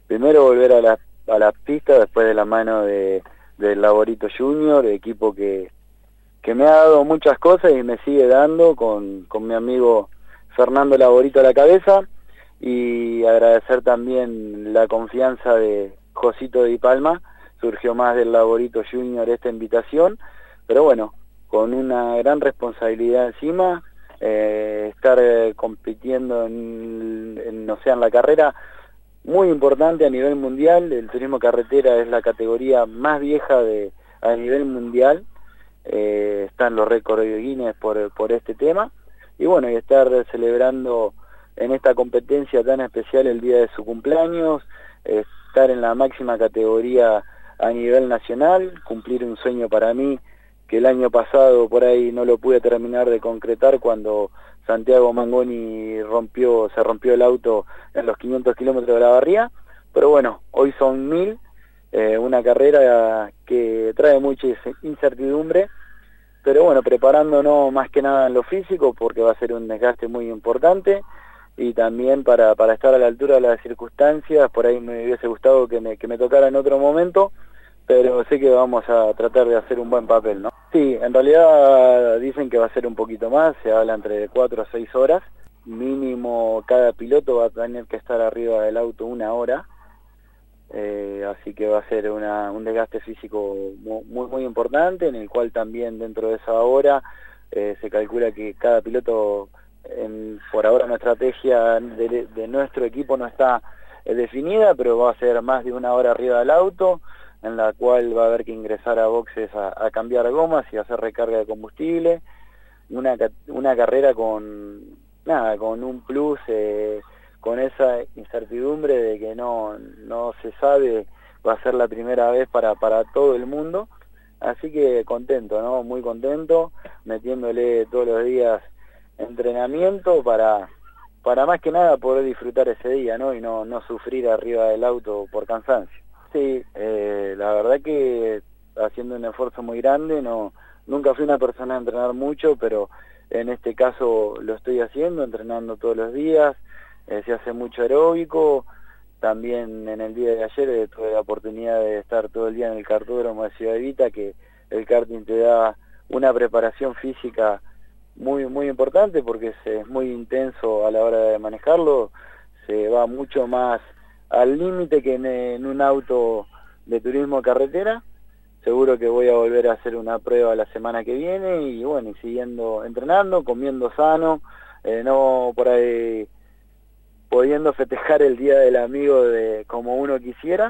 primero volver a la pista después de la mano del Laborito Junior, equipo que me ha dado muchas cosas y me sigue dando con mi amigo Fernando Laborito a la cabeza, y agradecer también la confianza de Josito Di Palma. Surgió más del Laborito Junior esta invitación, pero bueno, con una gran responsabilidad encima, estar compitiendo en la carrera muy importante a nivel mundial. El turismo carretera es la categoría más vieja a nivel mundial, están los récords de Guinness por este tema, y bueno, y estar celebrando en esta competencia tan especial el día de su cumpleaños, estar en la máxima categoría a nivel nacional, cumplir un sueño para mí que el año pasado por ahí no lo pude terminar de concretar cuando Santiago Mangoni se rompió el auto en los 500 kilómetros de la Barría, pero bueno, hoy son 1000, una carrera que trae mucha incertidumbre, pero bueno, preparándonos más que nada en lo físico, porque va a ser un desgaste muy importante, y también para estar a la altura de las circunstancias. Por ahí me hubiese gustado que me tocara en otro momento, pero sé que vamos a tratar de hacer un buen papel, ¿no? Sí, en realidad dicen que va a ser un poquito más, se habla entre 4 a 6 horas, mínimo cada piloto va a tener que estar arriba del auto 1 hora, así que va a ser un desgaste físico muy importante, en el cual también dentro de esa hora se calcula que cada piloto, por ahora una estrategia de nuestro equipo no está definida, pero va a ser más de 1 hora arriba del auto, en la cual va a haber que ingresar a boxes a cambiar gomas y hacer recarga de combustible. Una carrera con un plus, con esa incertidumbre de que no se sabe, va a ser la primera vez para todo el mundo, así que contento, ¿no? Muy contento, metiéndole todos los días entrenamiento para más que nada poder disfrutar ese día, ¿no? Y no sufrir arriba del auto por cansancio. Sí, la verdad que haciendo un esfuerzo muy grande, nunca fui una persona a entrenar mucho, pero en este caso lo estoy haciendo, entrenando todos los días, se hace mucho aeróbico. También en el día de ayer tuve la oportunidad de estar todo el día en el kartódromo de Ciudad Evita, que el karting te da una preparación física muy importante, porque es muy intenso a la hora de manejarlo, se va mucho más al límite que en un auto de turismo carretera. Seguro que voy a volver a hacer una prueba la semana que viene, y bueno, y siguiendo entrenando, comiendo sano, no por ahí pudiendo festejar el día del amigo como uno quisiera,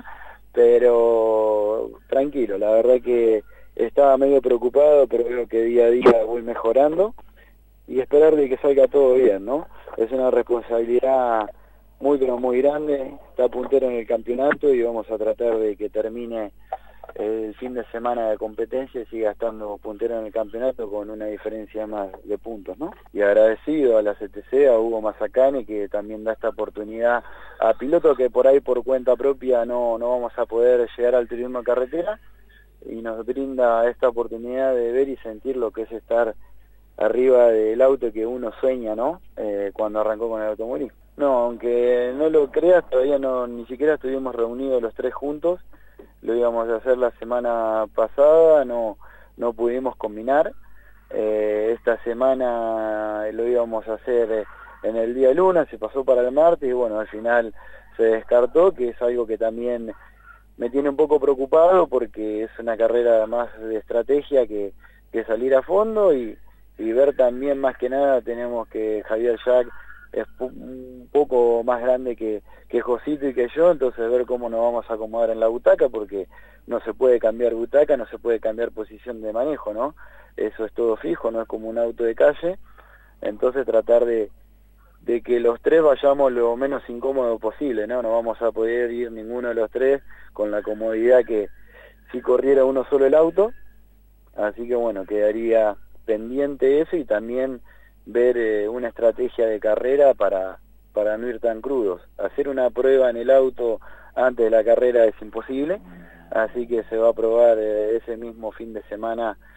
pero tranquilo. La verdad que estaba medio preocupado, pero veo que día a día voy mejorando, y esperar de que salga todo bien, ¿no? Es una responsabilidad pero muy grande, está puntero en el campeonato, y vamos a tratar de que termine el fin de semana de competencia y siga estando puntero en el campeonato con una diferencia más de puntos, ¿no? Y agradecido a la CTC, a Hugo Mazacane, que también da esta oportunidad a pilotos que por ahí por cuenta propia no vamos a poder llegar al turismo carretera, y nos brinda esta oportunidad de ver y sentir lo que es estar arriba del auto que uno sueña, ¿no? Cuando arrancó con el automovilismo. No, aunque no lo creas, todavía ni siquiera estuvimos reunidos los tres juntos. Lo íbamos a hacer la semana pasada, no pudimos combinar. Esta semana lo íbamos a hacer en el día lunes, se pasó para el martes, y bueno, al final se descartó, que es algo que también me tiene un poco preocupado, porque es una carrera más de estrategia que salir a fondo, y ver también, más que nada, tenemos que Javier Jack es un poco más grande que Josito y que yo, entonces ver cómo nos vamos a acomodar en la butaca, porque no se puede cambiar butaca, no se puede cambiar posición de manejo, ¿no? Eso es todo fijo, no es como un auto de calle. Entonces tratar de que los tres vayamos lo menos incómodo posible, ¿no? No vamos a poder ir ninguno de los tres con la comodidad que si corriera uno solo el auto, así que bueno, quedaría pendiente eso, y también ver una estrategia de carrera para no ir tan crudos. Hacer una prueba en el auto antes de la carrera es imposible, así que se va a probar ese mismo fin de semana